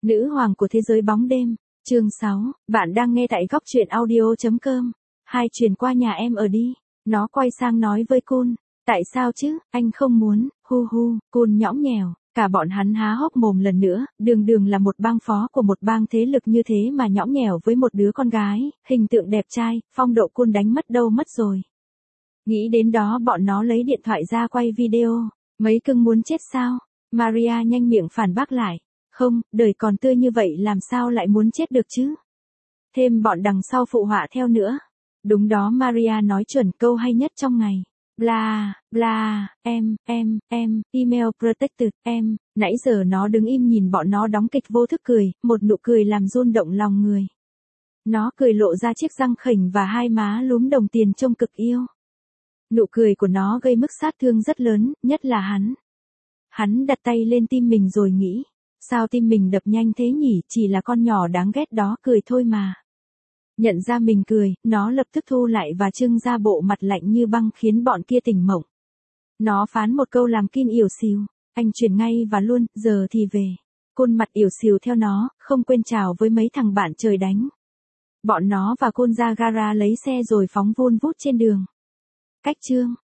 Nữ hoàng của thế giới bóng đêm. Chương 6, bạn đang nghe tại góc truyện audio.com. Hai chuyển qua nhà em ở đi. Nó quay sang nói với Kun. Tại sao chứ, anh không muốn, hu hu, Kun nhõng nhẽo. Cả bọn hắn há hốc mồm lần nữa, đường đường là một bang phó của một bang thế lực như thế mà nhõng nhẽo với một đứa con gái, hình tượng đẹp trai, phong độ Kun đánh mất đâu mất rồi. Nghĩ đến đó bọn nó lấy điện thoại ra quay video. Mấy cưng muốn chết sao? Maria nhanh miệng phản bác lại. Không, đời còn tươi như vậy làm sao lại muốn chết được chứ? Thêm bọn đằng sau phụ họa theo nữa. Đúng đó, Maria nói chuẩn câu hay nhất trong ngày. Bla, bla, email protected, nãy giờ nó đứng im nhìn bọn nó đóng kịch vô thức cười, một nụ cười làm rung động lòng người. Nó cười lộ ra chiếc răng khểnh và hai má lúm đồng tiền trông cực yêu. Nụ cười của nó gây mức sát thương rất lớn, nhất là hắn. Hắn đặt tay lên tim mình rồi nghĩ. Sao tim mình đập nhanh thế nhỉ, chỉ là con nhỏ đáng ghét đó cười thôi mà. Nhận ra mình cười, nó lập tức thu lại và trưng ra bộ mặt lạnh như băng khiến bọn kia tỉnh mộng. Nó phán một câu làm Kin ỉu xìu. Anh chuyển ngay và luôn, giờ thì về. Côn mặt ỉu xìu theo nó, không quên chào với mấy thằng bạn trời đánh. Bọn nó và Côn ra gara lấy xe rồi phóng vun vút trên đường. Cách chương.